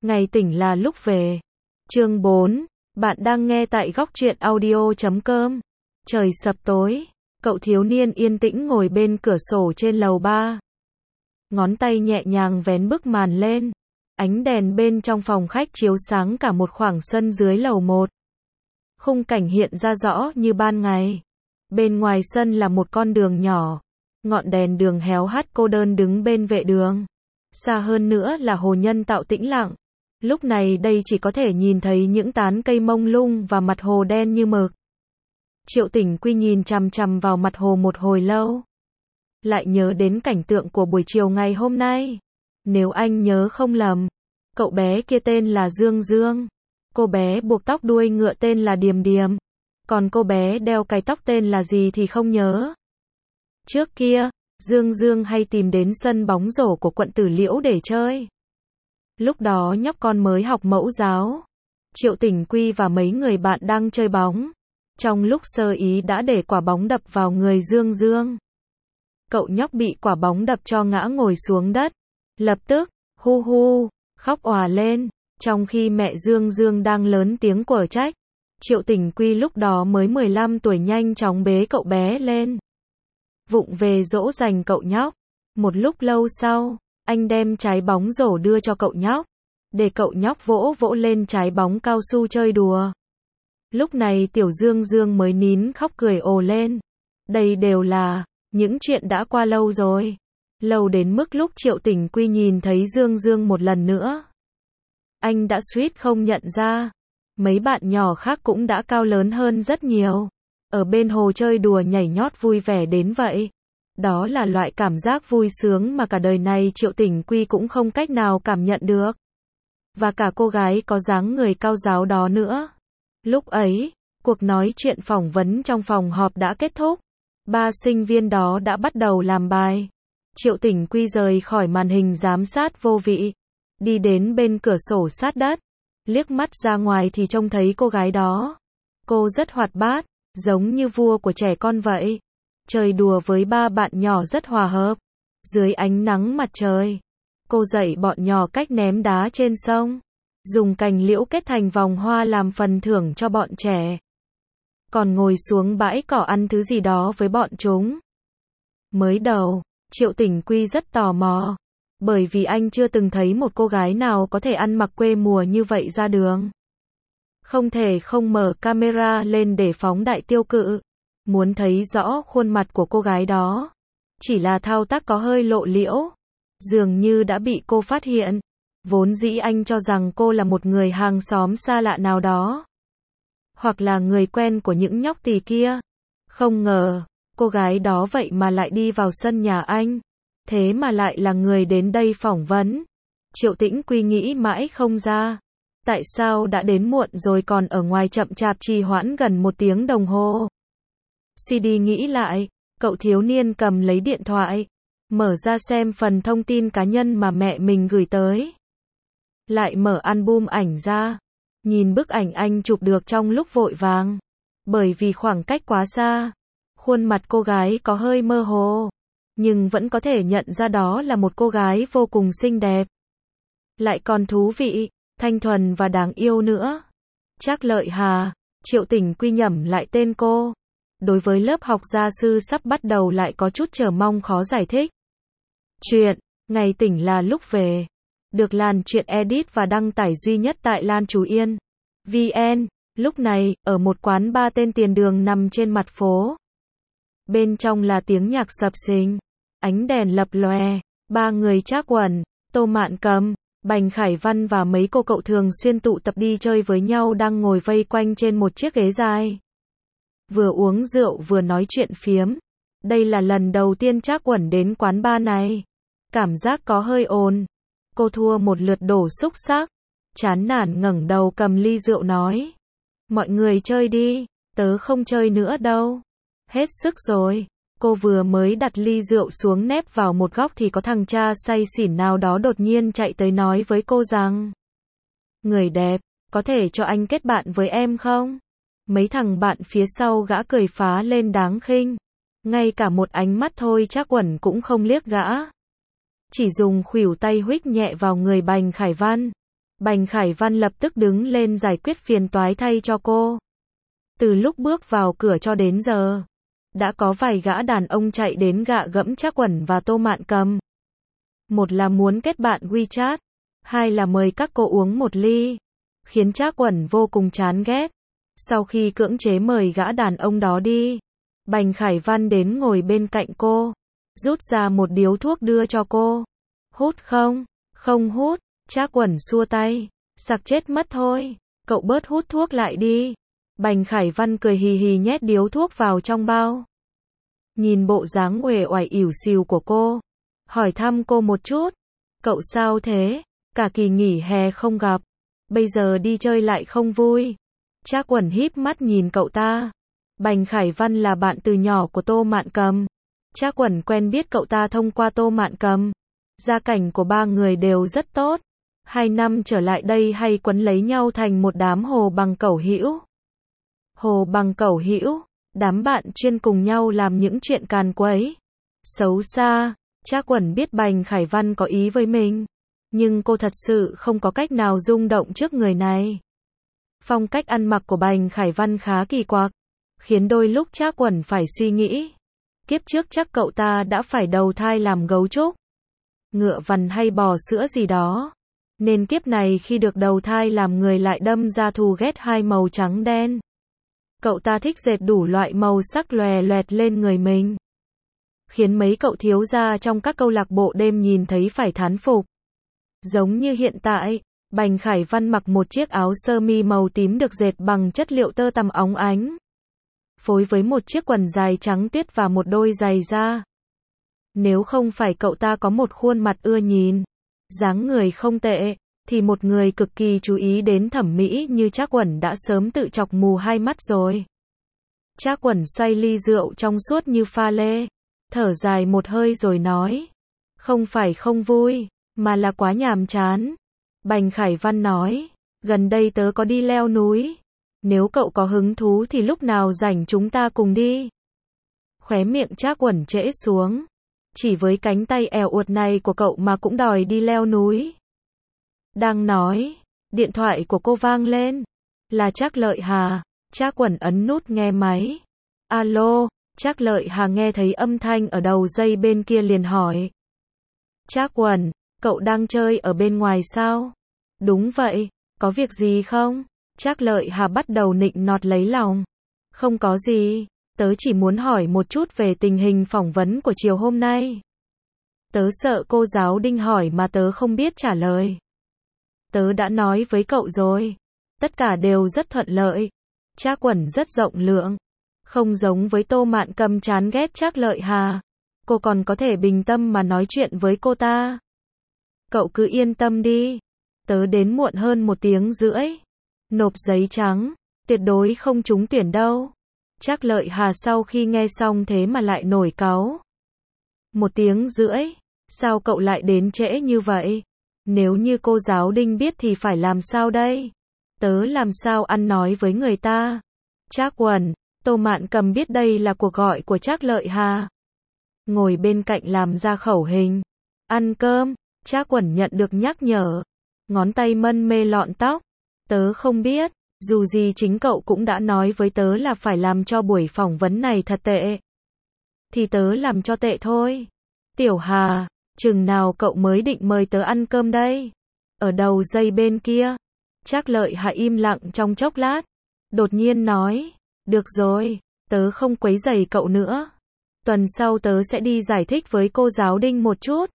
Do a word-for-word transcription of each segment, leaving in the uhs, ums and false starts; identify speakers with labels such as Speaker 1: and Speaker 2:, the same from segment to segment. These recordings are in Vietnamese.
Speaker 1: Ngày tỉnh là lúc về. Chương bốn. Bạn đang nghe tại góc truyện audio chấm com. Trời sập tối, cậu thiếu niên yên tĩnh ngồi bên cửa sổ trên lầu ba. Ngón tay nhẹ nhàng vén bức màn lên. Ánh đèn bên trong phòng khách chiếu sáng cả một khoảng sân dưới lầu một. Khung cảnh hiện ra rõ như ban ngày. Bên ngoài sân là một con đường nhỏ. Ngọn đèn đường héo hắt cô đơn đứng bên vệ đường. Xa hơn nữa là hồ nhân tạo tĩnh lặng. Lúc này đây chỉ có thể nhìn thấy những tán cây mông lung và mặt hồ đen như mực. Triệu Tỉnh Quy nhìn chằm chằm vào mặt hồ một hồi lâu. Lại nhớ đến cảnh tượng của buổi chiều ngày hôm nay. Nếu anh nhớ không lầm, cậu bé kia tên là Dương Dương. Cô bé buộc tóc đuôi ngựa tên là Điềm Điềm. Còn cô bé đeo cái tóc tên là gì thì không nhớ. Trước kia, Dương Dương hay tìm đến sân bóng rổ của quận Tử Liễu để chơi. Lúc đó nhóc con mới học mẫu giáo. Triệu Tỉnh Quy và mấy người bạn đang chơi bóng. Trong lúc sơ ý đã để quả bóng đập vào người Dương Dương. Cậu nhóc bị quả bóng đập cho ngã ngồi xuống đất. Lập tức, hu hu, khóc òa lên. Trong khi mẹ Dương Dương đang lớn tiếng quở trách. Triệu Tỉnh Quy lúc đó mới mười lăm tuổi nhanh chóng bế cậu bé lên. Vụng về dỗ dành cậu nhóc. Một lúc lâu sau, anh đem trái bóng rổ đưa cho cậu nhóc. Để cậu nhóc vỗ vỗ lên trái bóng cao su chơi đùa. Lúc này tiểu Dương Dương mới nín khóc cười ồ lên. Đây đều là những chuyện đã qua lâu rồi. Lâu đến mức lúc Triệu Tỉnh Quy nhìn thấy Dương Dương một lần nữa. Anh đã suýt không nhận ra. Mấy bạn nhỏ khác cũng đã cao lớn hơn rất nhiều. Ở bên hồ chơi đùa nhảy nhót vui vẻ đến vậy. Đó là loại cảm giác vui sướng mà cả đời này Triệu Tỉnh Quy cũng không cách nào cảm nhận được. Và cả cô gái có dáng người cao ráo đó nữa. Lúc ấy, cuộc nói chuyện phỏng vấn trong phòng họp đã kết thúc. Ba sinh viên đó đã bắt đầu làm bài. Triệu Tỉnh Quy rời khỏi màn hình giám sát vô vị. Đi đến bên cửa sổ sát đất. Liếc mắt ra ngoài thì trông thấy cô gái đó. Cô rất hoạt bát, giống như vua của trẻ con vậy. Chơi đùa với ba bạn nhỏ rất hòa hợp. Dưới ánh nắng mặt trời, cô dạy bọn nhỏ cách ném đá trên sông. Dùng cành liễu kết thành vòng hoa làm phần thưởng cho bọn trẻ. Còn ngồi xuống bãi cỏ ăn thứ gì đó với bọn chúng. Mới đầu, Triệu Tỉnh Quy rất tò mò. Bởi vì anh chưa từng thấy một cô gái nào có thể ăn mặc quê mùa như vậy ra đường. Không thể không mở camera lên để phóng đại tiêu cự. Muốn thấy rõ khuôn mặt của cô gái đó. Chỉ là thao tác có hơi lộ liễu. Dường như đã bị cô phát hiện. Vốn dĩ anh cho rằng cô là một người hàng xóm xa lạ nào đó. Hoặc là người quen của những nhóc tỳ kia. Không ngờ, cô gái đó vậy mà lại đi vào sân nhà anh. Thế mà lại là người đến đây phỏng vấn. Triệu Tĩnh Quy nghĩ mãi không ra. Tại sao đã đến muộn rồi còn ở ngoài chậm chạp trì hoãn gần một tiếng đồng hồ. xê đê nghĩ lại, cậu thiếu niên cầm lấy điện thoại. Mở ra xem phần thông tin cá nhân mà mẹ mình gửi tới. Lại mở album ảnh ra. Nhìn bức ảnh anh chụp được trong lúc vội vàng. Bởi vì khoảng cách quá xa. Khuôn mặt cô gái có hơi mơ hồ. Nhưng vẫn có thể nhận ra đó là một cô gái vô cùng xinh đẹp. Lại còn thú vị, thanh thuần và đáng yêu nữa. Trác Lợi Hà, Triệu Tỉnh Quy nhẩm lại tên cô. Đối với lớp học gia sư sắp bắt đầu lại có chút chờ mong khó giải thích. Chuyện, ngày tỉnh là lúc về. Được Lan Truyện edit và đăng tải duy nhất tại Lan Chú Yên. vê en, lúc này, ở một quán bar tên Tiền Đường nằm trên mặt phố. Bên trong là tiếng nhạc sập sình. Ánh đèn lập lòe. Ba người Trác Uẩn, Tô Mạn Cầm, Bành Khải Văn và mấy cô cậu thường xuyên tụ tập đi chơi với nhau đang ngồi vây quanh trên một chiếc ghế dài. Vừa uống rượu vừa nói chuyện phiếm. Đây là lần đầu tiên Trác Uẩn đến quán bar này. Cảm giác có hơi ồn. Cô thua một lượt đổ xúc xắc. Chán nản ngẩng đầu cầm ly rượu nói. Mọi người chơi đi, tớ không chơi nữa đâu. Hết sức rồi. Cô vừa mới đặt ly rượu xuống nép vào một góc thì có thằng cha say xỉn nào đó đột nhiên chạy tới nói với cô rằng. Người đẹp, có thể cho anh kết bạn với em không? Mấy thằng bạn phía sau gã cười phá lên đáng khinh. Ngay cả một ánh mắt thôi Trác Uẩn cũng không liếc gã. Chỉ dùng khuỷu tay huých nhẹ vào người Bành Khải Văn. Bành Khải Văn lập tức đứng lên giải quyết phiền toái thay cho cô. Từ lúc bước vào cửa cho đến giờ, đã có vài gã đàn ông chạy đến gạ gẫm Trác Quẩn và Tô Mạn Cầm. Một là muốn kết bạn WeChat, hai là mời các cô uống một ly, khiến Trác Quẩn vô cùng chán ghét. Sau khi cưỡng chế mời gã đàn ông đó đi, Bành Khải Văn đến ngồi bên cạnh cô, rút ra một điếu thuốc đưa cho cô. Hút không? Không hút. Trác Quẩn xua tay, sặc chết mất thôi, cậu bớt hút thuốc lại đi. Bành Khải Văn cười hì hì nhét điếu thuốc vào trong bao. Nhìn bộ dáng uể oải ỉu xìu của cô, hỏi thăm cô một chút. Cậu sao thế? Cả kỳ nghỉ hè không gặp, bây giờ đi chơi lại không vui. Trác Quẩn híp mắt nhìn cậu ta. Bành Khải Văn là bạn từ nhỏ của Tô Mạn Cầm. Trác Quẩn quen biết cậu ta thông qua Tô Mạn Cầm. Gia cảnh của ba người đều rất tốt. Hai năm trở lại đây hay quấn lấy nhau thành một đám hồ bằng cẩu hữu. Hồ bằng cẩu hữu, đám bạn chuyên cùng nhau làm những chuyện càn quấy, xấu xa. Trác Quẩn biết Bành Khải Văn có ý với mình, nhưng cô thật sự không có cách nào rung động trước người này. Phong cách ăn mặc của Bành Khải Văn khá kỳ quặc, khiến đôi lúc Trác Quẩn phải suy nghĩ. Kiếp trước chắc cậu ta đã phải đầu thai làm gấu trúc, ngựa vằn hay bò sữa gì đó, nên kiếp này khi được đầu thai làm người lại đâm ra thù ghét hai màu trắng đen. Cậu ta thích dệt đủ loại màu sắc lòe loẹt lên người mình, khiến mấy cậu thiếu gia trong các câu lạc bộ đêm nhìn thấy phải thán phục. Giống như hiện tại, Bành Khải Văn mặc một chiếc áo sơ mi màu tím được dệt bằng chất liệu tơ tằm óng ánh, phối với một chiếc quần dài trắng tuyết và một đôi giày da. Nếu không phải cậu ta có một khuôn mặt ưa nhìn, dáng người không tệ, thì một người cực kỳ chú ý đến thẩm mỹ như Trác Quẩn đã sớm tự chọc mù hai mắt rồi. Trác Quẩn xoay ly rượu trong suốt như pha lê, thở dài một hơi rồi nói, không phải không vui, mà là quá nhàm chán. Bành Khải Văn nói, gần đây tớ có đi leo núi, nếu cậu có hứng thú thì lúc nào rảnh chúng ta cùng đi. Khóe miệng Trác Quẩn trễ xuống, chỉ với cánh tay èo uột này của cậu mà cũng đòi đi leo núi. Đang nói, điện thoại của cô vang lên, là Trác Lợi Hà. Trác Quẩn ấn nút nghe máy. Alo. Trác Lợi Hà nghe thấy âm thanh ở đầu dây bên kia liền hỏi, Trác Quẩn, cậu đang chơi ở bên ngoài sao? Đúng vậy, có việc gì không? Trác Lợi Hà bắt đầu nịnh nọt lấy lòng. Không có gì, tớ chỉ muốn hỏi một chút về tình hình phỏng vấn của chiều hôm nay. Tớ sợ cô giáo Đinh hỏi mà tớ không biết trả lời. Tớ đã nói với cậu rồi, tất cả đều rất thuận lợi. Trác Quẩn rất rộng lượng, không giống với Tô Mạn Cầm chán ghét Trác Lợi Hà. Cô còn có thể bình tâm mà nói chuyện với cô ta. Cậu cứ yên tâm đi, tớ đến muộn hơn một tiếng rưỡi. Nộp giấy trắng, tuyệt đối không trúng tuyển đâu. Trác Lợi Hà sau khi nghe xong thế mà lại nổi cáu. Một tiếng rưỡi, sao cậu lại đến trễ như vậy? Nếu như cô giáo Đinh biết thì phải làm sao đây? Tớ làm sao ăn nói với người ta? Trác Quẩn, Tô Mạn Cầm biết đây là cuộc gọi của Trác Lợi Hà, ngồi bên cạnh làm ra khẩu hình. Ăn cơm. Trác Quẩn nhận được nhắc nhở, ngón tay mân mê lọn tóc. Tớ không biết, dù gì chính cậu cũng đã nói với tớ là phải làm cho buổi phỏng vấn này thật tệ. Thì tớ làm cho tệ thôi. Tiểu Hà, chừng nào cậu mới định mời tớ ăn cơm đây? Ở đầu dây bên kia, Trác Lợi Hà im lặng trong chốc lát, đột nhiên nói, được rồi, tớ không quấy rầy cậu nữa. Tuần sau tớ sẽ đi giải thích với cô giáo Đinh một chút.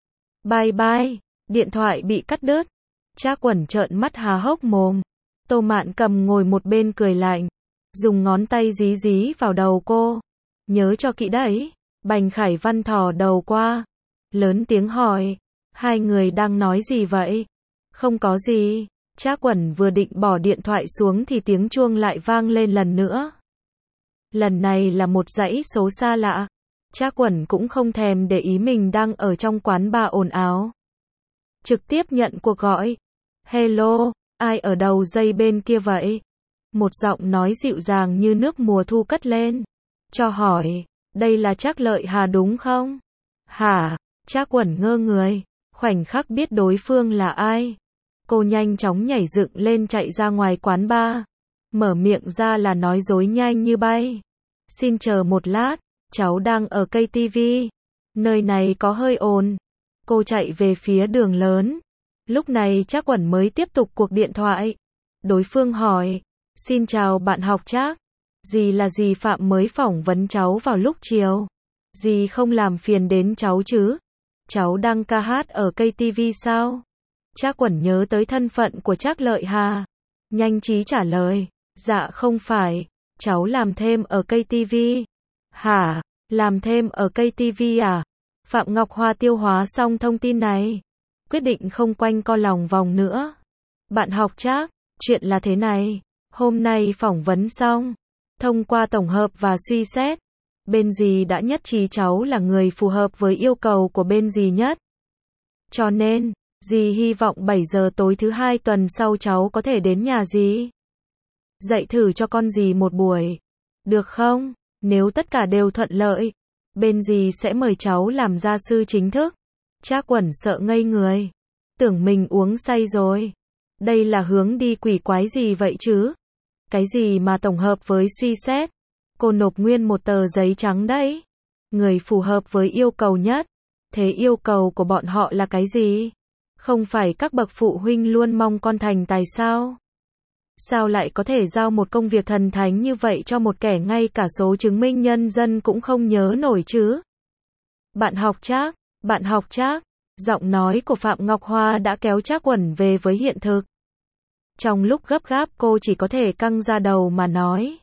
Speaker 1: Bye bye. Điện thoại bị cắt đứt. Trác Quẩn trợn mắt há hốc mồm. Tô Mạn Cầm ngồi một bên cười lạnh, dùng ngón tay dí dí vào đầu cô. Nhớ cho kỹ đấy. Bành Khải Văn thò đầu qua, lớn tiếng hỏi, hai người đang nói gì vậy? Không có gì. Trác Quẩn vừa định bỏ điện thoại xuống thì tiếng chuông lại vang lên lần nữa. Lần này là một dãy số xa lạ. Trác Quẩn cũng không thèm để ý mình đang ở trong quán bar ồn ào, trực tiếp nhận cuộc gọi. Hello, ai ở đầu dây bên kia vậy? Một giọng nói dịu dàng như nước mùa thu cất lên. Cho hỏi, đây là Trác Lợi Hà đúng không? Hả? Trác Quẩn ngơ người, khoảnh khắc biết đối phương là ai. Cô nhanh chóng nhảy dựng lên chạy ra ngoài quán bar. Mở miệng ra là nói dối nhanh như bay. Xin chờ một lát, cháu đang ở cây tivi. Nơi này có hơi ồn. Cô chạy về phía đường lớn. Lúc này Trác Uẩn mới tiếp tục cuộc điện thoại. Đối phương hỏi, xin chào bạn học Trác. Dì là dì Phạm mới phỏng vấn cháu vào lúc chiều. Dì không làm phiền đến cháu chứ? Cháu đang ca hát ở cây tivi sao? Trác Uẩn nhớ tới thân phận của Trác Lợi Hà. Nhanh trí trả lời, dạ không phải, cháu làm thêm ở cây tivi. Hả, làm thêm ở cây tivi à? Phạm Ngọc Hoa tiêu hóa xong thông tin này. Quyết định không quanh co lòng vòng nữa. Bạn học Trác, chuyện là thế này. Hôm nay phỏng vấn xong. Thông qua tổng hợp và suy xét. Bên dì đã nhất trí cháu là người phù hợp với yêu cầu của bên dì nhất. Cho nên, dì hy vọng bảy giờ tối thứ hai tuần sau cháu có thể đến nhà dì. Dạy thử cho con dì một buổi. Được không? Nếu tất cả đều thuận lợi, bên dì sẽ mời cháu làm gia sư chính thức. Trác Uẩn sợ ngây người. Tưởng mình uống say rồi. Đây là hướng đi quỷ quái gì vậy chứ? Cái gì mà tổng hợp với suy xét? Cô nộp nguyên một tờ giấy trắng đấy. Người phù hợp với yêu cầu nhất. Thế yêu cầu của bọn họ là cái gì? Không phải các bậc phụ huynh luôn mong con thành tài sao? Sao lại có thể giao một công việc thần thánh như vậy cho một kẻ ngay cả số chứng minh nhân dân cũng không nhớ nổi chứ? Bạn học Trác, bạn học Trác. Giọng nói của Phạm Ngọc Hoa đã kéo Trác Uẩn về với hiện thực. Trong lúc gấp gáp cô chỉ có thể căng ra đầu mà nói.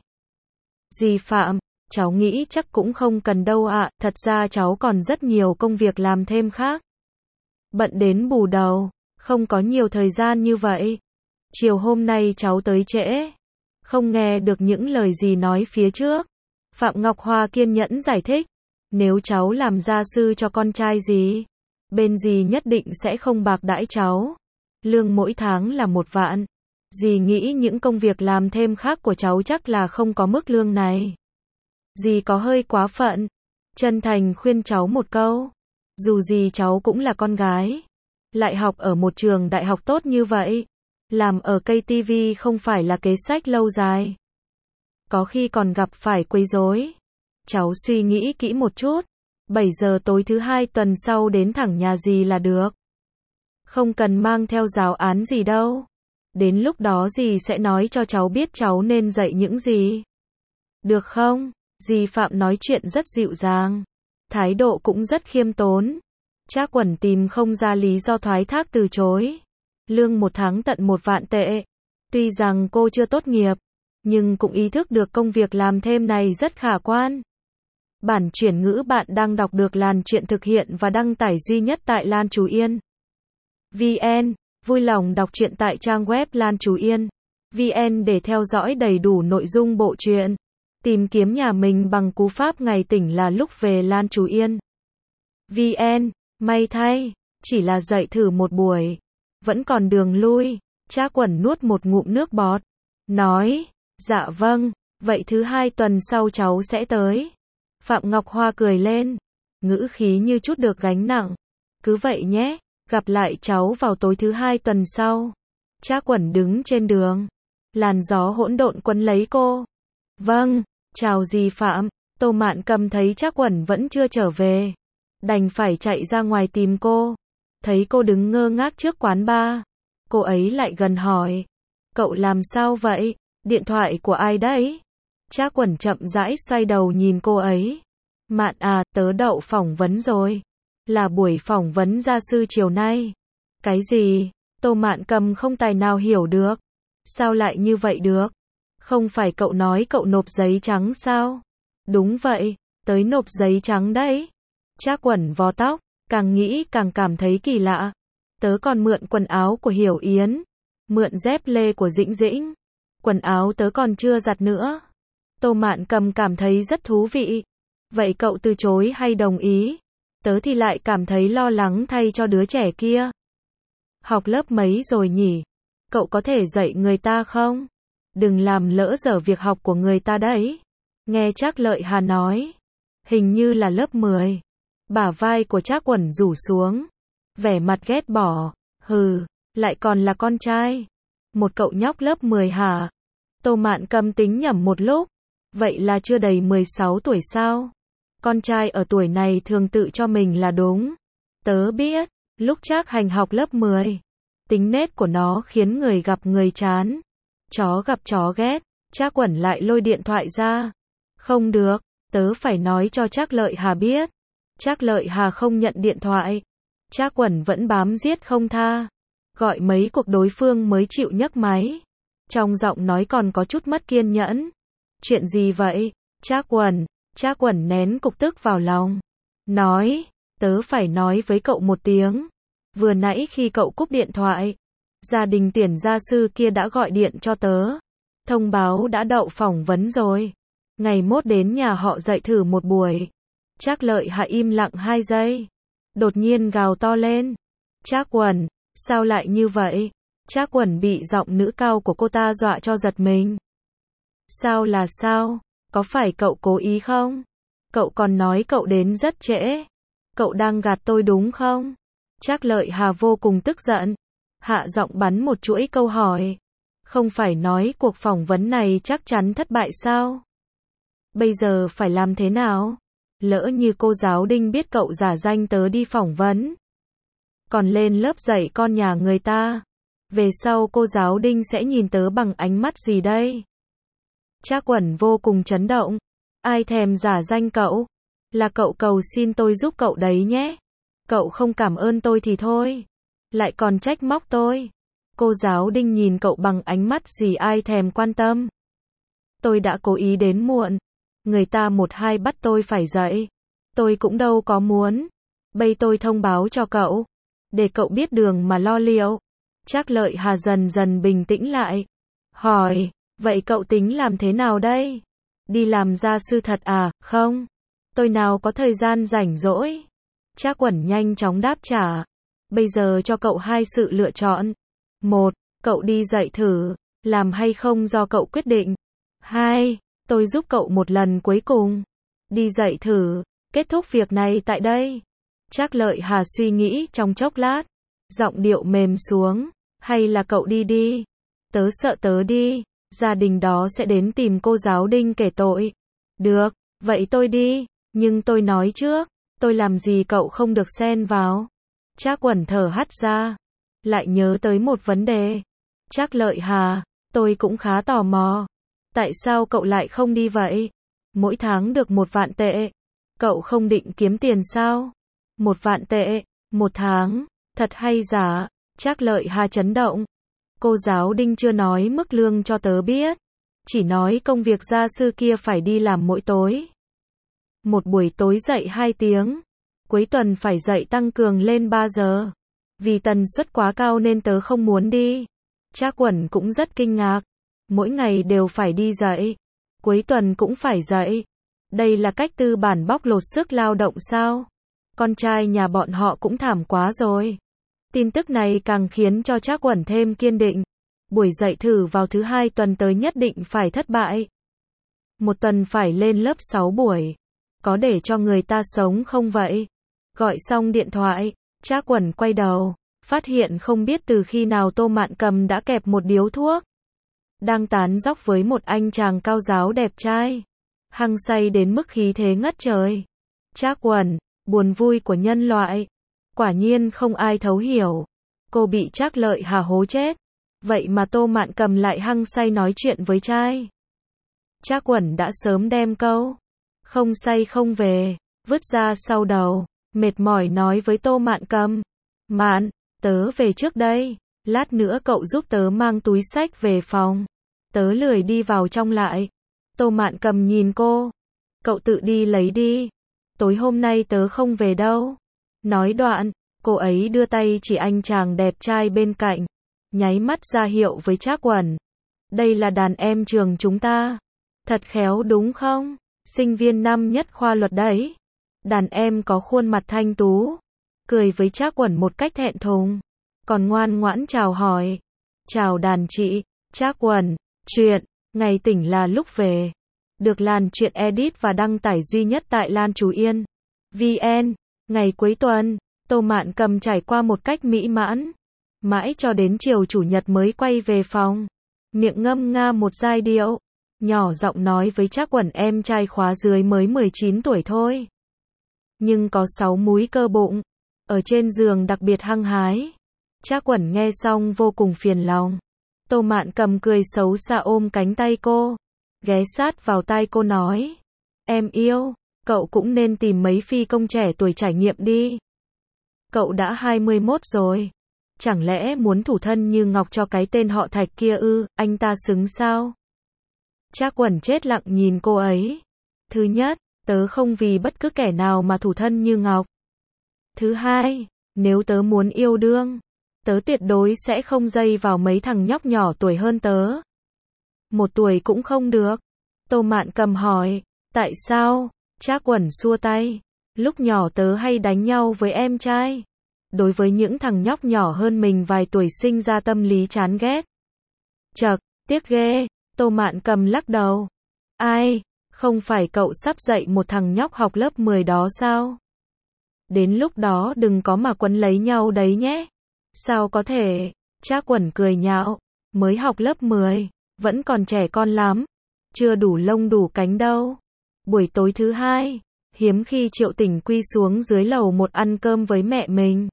Speaker 1: Dì Phạm, cháu nghĩ chắc cũng không cần đâu ạ, thật ra cháu còn rất nhiều công việc làm thêm khác. Bận đến bù đầu, không có nhiều thời gian như vậy. Chiều hôm nay cháu tới trễ, không nghe được những lời dì nói phía trước. Phạm Ngọc Hoa kiên nhẫn giải thích, nếu cháu làm gia sư cho con trai dì, bên dì nhất định sẽ không bạc đãi cháu. Lương mỗi tháng là một vạn. Dì nghĩ những công việc làm thêm khác của cháu chắc là không có mức lương này. Dì có hơi quá phận. Chân thành khuyên cháu một câu. Dù gì cháu cũng là con gái. Lại học ở một trường đại học tốt như vậy. Làm ở cây tivi không phải là kế sách lâu dài. Có khi còn gặp phải quấy rối. Cháu suy nghĩ kỹ một chút. bảy giờ tối thứ hai tuần sau đến thẳng nhà dì là được. Không cần mang theo giáo án gì đâu. Đến lúc đó dì sẽ nói cho cháu biết cháu nên dạy những gì. Được không? Dì Phạm nói chuyện rất dịu dàng. Thái độ cũng rất khiêm tốn. Trác Uẩn tìm không ra lý do thoái thác từ chối. Lương một tháng tận một vạn tệ. Tuy rằng cô chưa tốt nghiệp, nhưng cũng ý thức được công việc làm thêm này rất khả quan. Bản chuyển ngữ bạn đang đọc được Lan Truyện thực hiện và đăng tải duy nhất tại Lan Chú Yên. vn. Vui lòng đọc truyện tại trang web Lan Chú Yên. vn để theo dõi đầy đủ nội dung bộ truyện. Tìm kiếm nhà mình bằng cú pháp ngày tỉnh là lúc về Lan Chú Yên. vn. May thay, chỉ là dạy thử một buổi. Vẫn còn đường lui. Trác Uẩn nuốt một ngụm nước bọt. Nói, dạ vâng, vậy thứ hai tuần sau cháu sẽ tới. Phạm Ngọc Hoa cười lên. Ngữ khí như chút được gánh nặng. Cứ vậy nhé, gặp lại cháu vào tối thứ hai tuần sau. Trác Uẩn đứng trên đường. Làn gió hỗn độn quấn lấy cô. Vâng, chào dì Phạm. Tô Mạn Cầm thấy Trác Uẩn vẫn chưa trở về. Đành phải chạy ra ngoài tìm cô. Thấy cô đứng ngơ ngác trước quán bar. Cô ấy lại gần hỏi. Cậu làm sao vậy? Điện thoại của ai đấy? Trác Uẩn chậm rãi xoay đầu nhìn cô ấy. Mạn à, tớ đậu phỏng vấn rồi. Là buổi phỏng vấn gia sư chiều nay. Cái gì? Tô Mạn Cầm không tài nào hiểu được. Sao lại như vậy được? Không phải cậu nói cậu nộp giấy trắng sao? Đúng vậy, tới nộp giấy trắng đấy. Trác Uẩn vò tóc, càng nghĩ càng cảm thấy kỳ lạ. Tớ còn mượn quần áo của Hiểu Yến. Mượn dép lê của Dĩnh Dĩnh. Quần áo tớ còn chưa giặt nữa. Tô Mạn Cầm cảm thấy rất thú vị. Vậy cậu từ chối hay đồng ý? Tớ thì lại cảm thấy lo lắng thay cho đứa trẻ kia. Học lớp mấy rồi nhỉ? Cậu có thể dạy người ta không? Đừng làm lỡ dở việc học của người ta đấy. Nghe Trác Lợi Hà nói. Hình như là lớp mười. Bả vai của Trác Uẩn rủ xuống. Vẻ mặt ghét bỏ. Hừ, Lại còn là con trai. Một cậu nhóc lớp mười hả? Tô Mạn Cầm tính nhẩm một lúc. Vậy là chưa đầy mười sáu tuổi sao? Con trai ở tuổi này thường tự cho mình là đúng. Tớ biết, lúc Trác Hành học lớp mười, tính nết của nó khiến người gặp người chán. Chó gặp chó ghét, Trác Uẩn lại lôi điện thoại ra. Không được, tớ phải nói cho Trác Lợi Hà biết. Trác Lợi Hà không nhận điện thoại. Trác Uẩn vẫn bám giết không tha. Gọi mấy cuộc đối phương mới chịu nhấc máy. Trong giọng nói còn có chút mất kiên nhẫn. Chuyện gì vậy? Trác Uẩn, Trác Uẩn nén cục tức vào lòng. Nói, tớ phải nói với cậu một tiếng. Vừa nãy khi cậu cúp điện thoại, gia đình tuyển gia sư kia đã gọi điện cho tớ. Thông báo đã đậu phỏng vấn rồi. Ngày mốt đến nhà họ dạy thử một buổi. Trác Lợi Hà im lặng hai giây. Đột nhiên gào to lên. Trác Uẩn, sao lại như vậy? Trác Uẩn bị giọng nữ cao của cô ta dọa cho giật mình. Sao là sao? Có phải cậu cố ý không? Cậu còn nói cậu đến rất trễ. Cậu đang gạt tôi đúng không? Trác Lợi Hà vô cùng tức giận. Hạ giọng bắn một chuỗi câu hỏi. Không phải nói cuộc phỏng vấn này chắc chắn thất bại sao? Bây giờ phải làm thế nào? Lỡ như cô giáo Đinh biết cậu giả danh tớ đi phỏng vấn, còn lên lớp dạy con nhà người ta, về sau cô giáo Đinh sẽ nhìn tớ bằng ánh mắt gì đây? Trác Uẩn vô cùng chấn động. Ai thèm giả danh cậu? Là cậu cầu xin tôi giúp cậu đấy nhé. Cậu không cảm ơn tôi thì thôi, lại còn trách móc tôi. Cô giáo Đinh nhìn cậu bằng ánh mắt gì ai thèm quan tâm. Tôi đã cố ý đến muộn. Người ta một hai bắt tôi phải dậy. Tôi cũng đâu có muốn. Bây tôi thông báo cho cậu, để cậu biết đường mà lo liệu. Trác Lợi Hà dần dần bình tĩnh lại. Hỏi, vậy cậu tính làm thế nào đây? Đi làm gia sư thật à? Không, tôi nào có thời gian rảnh rỗi. Trác Uẩn nhanh chóng đáp trả. Bây giờ cho cậu hai sự lựa chọn. Một, cậu đi dạy thử, làm hay không do cậu quyết định. Hai, tôi giúp cậu một lần cuối cùng. Đi dạy thử, kết thúc việc này tại đây. Trác Lợi Hà suy nghĩ trong chốc lát, giọng điệu mềm xuống. Hay là cậu đi đi. Tớ sợ tớ đi, gia đình đó sẽ đến tìm cô giáo Đinh kể tội. Được, vậy tôi đi, nhưng tôi nói trước, tôi làm gì cậu không được xen vào. Trác Uẩn thở hắt ra, lại nhớ tới một vấn đề. Trác Lợi Hà, tôi cũng khá tò mò. Tại sao cậu lại không đi vậy? Mỗi tháng được một vạn tệ. Cậu không định kiếm tiền sao? Một vạn tệ, một tháng, thật hay giả? Trác Lợi Hà chấn động. Cô giáo Đinh chưa nói mức lương cho tớ biết. Chỉ nói công việc gia sư kia phải đi làm mỗi tối. Một buổi tối dạy hai tiếng. Cuối tuần phải dạy tăng cường lên ba giờ. Vì tần suất quá cao nên tớ không muốn đi. Trác Uẩn cũng rất kinh ngạc. Mỗi ngày đều phải đi dạy. Cuối tuần cũng phải dạy. Đây là cách tư bản bóc lột sức lao động sao? Con trai nhà bọn họ cũng thảm quá rồi. Tin tức này càng khiến cho Trác Uẩn thêm kiên định. Buổi dạy thử vào thứ hai tuần tới nhất định phải thất bại. Một tuần phải lên lớp sáu buổi. Có để cho người ta sống không vậy? Gọi xong điện thoại, Trác Uẩn quay đầu, phát hiện không biết từ khi nào Tô Mạn Cầm đã kẹp một điếu thuốc. Đang tán dóc với một anh chàng cao ráo đẹp trai. Hăng say đến mức khí thế ngất trời. Trác Uẩn, buồn vui của nhân loại. Quả nhiên không ai thấu hiểu. Cô bị Trác Lợi Hà hố chết. Vậy mà Tô Mạn Cầm lại hăng say nói chuyện với trai. Trác Uẩn đã sớm đem câu không say không về vứt ra sau đầu, mệt mỏi nói với Tô Mạn Cầm. Mạn, tớ về trước đây. Lát nữa cậu giúp tớ mang túi xách về phòng. Tớ lười đi vào trong lại. Tô Mạn Cầm nhìn cô. Cậu tự đi lấy đi. Tối hôm nay tớ không về đâu. Nói đoạn, cô ấy đưa tay chỉ anh chàng đẹp trai bên cạnh. Nháy mắt ra hiệu với Trác Uẩn. Đây là đàn em trường chúng ta. Thật khéo đúng không? Sinh viên năm nhất khoa luật đấy. Đàn em có khuôn mặt thanh tú. Cười với Trác Uẩn một cách thẹn thùng. Còn ngoan ngoãn chào hỏi. Chào đàn chị. Trác Uẩn. Chuyện, ngày tỉnh là lúc về. Được Lan Chuyện edit và đăng tải duy nhất tại Lan Chú Yên. vê en. Ngày cuối tuần, Tô Mạn Cầm trải qua một cách mỹ mãn. Mãi cho đến chiều chủ nhật mới quay về phòng. Miệng ngâm nga một giai điệu. Nhỏ giọng nói với Trác Quẩn em trai khóa dưới mới mười chín tuổi thôi. Nhưng có sáu múi cơ bụng. Ở trên giường đặc biệt hăng hái. Trác Quẩn nghe xong vô cùng phiền lòng. Tô Mạn Cầm cười xấu xa ôm cánh tay cô. Ghé sát vào tai cô nói. Em yêu, cậu cũng nên tìm mấy phi công trẻ tuổi trải nghiệm đi. Cậu đã hai mươi mốt rồi. Chẳng lẽ muốn thủ thân như ngọc cho cái tên họ Thạch kia ư, anh ta xứng sao? Trác Quẩn chết lặng nhìn cô ấy. Thứ nhất, tớ không vì bất cứ kẻ nào mà thủ thân như ngọc. Thứ hai, nếu tớ muốn yêu đương, tớ tuyệt đối sẽ không dây vào mấy thằng nhóc nhỏ tuổi hơn tớ. Một tuổi cũng không được. Tô Mạn Cầm hỏi, tại sao? Trác Quẩn xua tay. Lúc nhỏ tớ hay đánh nhau với em trai. Đối với những thằng nhóc nhỏ hơn mình vài tuổi sinh ra tâm lý chán ghét. Chậc, tiếc ghê. Tô Mạn Cầm lắc đầu. Ai, không phải cậu sắp dạy một thằng nhóc học lớp mười đó sao? Đến lúc đó đừng có mà quấn lấy nhau đấy nhé. Sao có thể? Trác Quẩn cười nhạo. Mới học lớp mười, vẫn còn trẻ con lắm. Chưa đủ lông đủ cánh đâu. Buổi tối thứ hai, hiếm khi Triệu Tỉnh Quy xuống dưới lầu một ăn cơm với mẹ mình.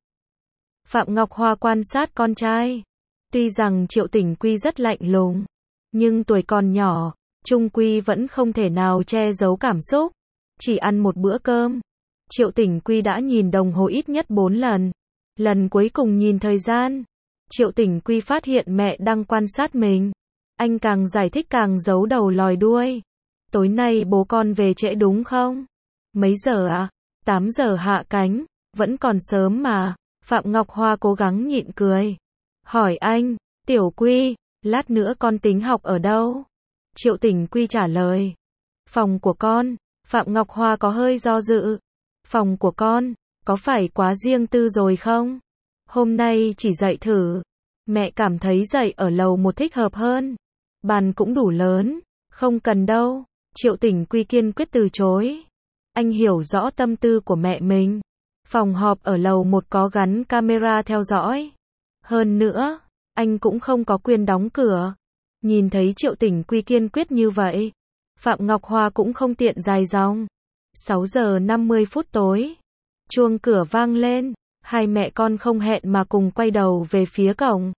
Speaker 1: Phạm Ngọc Hoa quan sát con trai. Tuy rằng Triệu Tỉnh Quy rất lạnh lùng, nhưng tuổi còn nhỏ, chung quy vẫn không thể nào che giấu cảm xúc. Chỉ ăn một bữa cơm, Triệu Tỉnh Quy đã nhìn đồng hồ ít nhất bốn lần. Lần cuối cùng nhìn thời gian, Triệu Tỉnh Quy phát hiện mẹ đang quan sát mình. Anh càng giải thích càng giấu đầu lòi đuôi. Tối nay bố con về trễ đúng không? Mấy giờ ạ? À? tám giờ hạ cánh, vẫn còn sớm mà. Phạm Ngọc Hoa cố gắng nhịn cười. Hỏi anh, Tiểu Quy, lát nữa con tính học ở đâu? Triệu Tỉnh Quy trả lời. Phòng của con. Phạm Ngọc Hoa có hơi do dự. Phòng của con, có phải quá riêng tư rồi không? Hôm nay chỉ dạy thử. Mẹ cảm thấy dạy ở lầu một thích hợp hơn. Bàn cũng đủ lớn. Không cần đâu. Triệu Tỉnh Quy kiên quyết từ chối. Anh hiểu rõ tâm tư của mẹ mình. Phòng họp ở lầu một có gắn camera theo dõi. Hơn nữa, anh cũng không có quyền đóng cửa. Nhìn thấy Triệu Tỉnh Quy kiên quyết như vậy, Phạm Ngọc Hoa cũng không tiện dài dòng. sáu giờ năm mươi phút tối. Chuông cửa vang lên. Hai mẹ con không hẹn mà cùng quay đầu về phía cổng.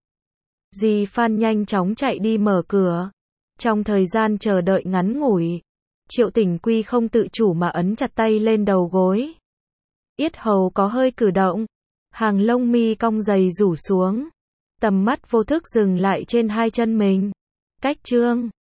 Speaker 1: Dì Phan nhanh chóng chạy đi mở cửa. Trong thời gian chờ đợi ngắn ngủi, Triệu Tỉnh Quy không tự chủ mà ấn chặt tay lên đầu gối. Yết hầu có hơi cử động. Hàng lông mi cong dày rủ xuống. Tầm mắt vô thức dừng lại trên hai chân mình. Cách chương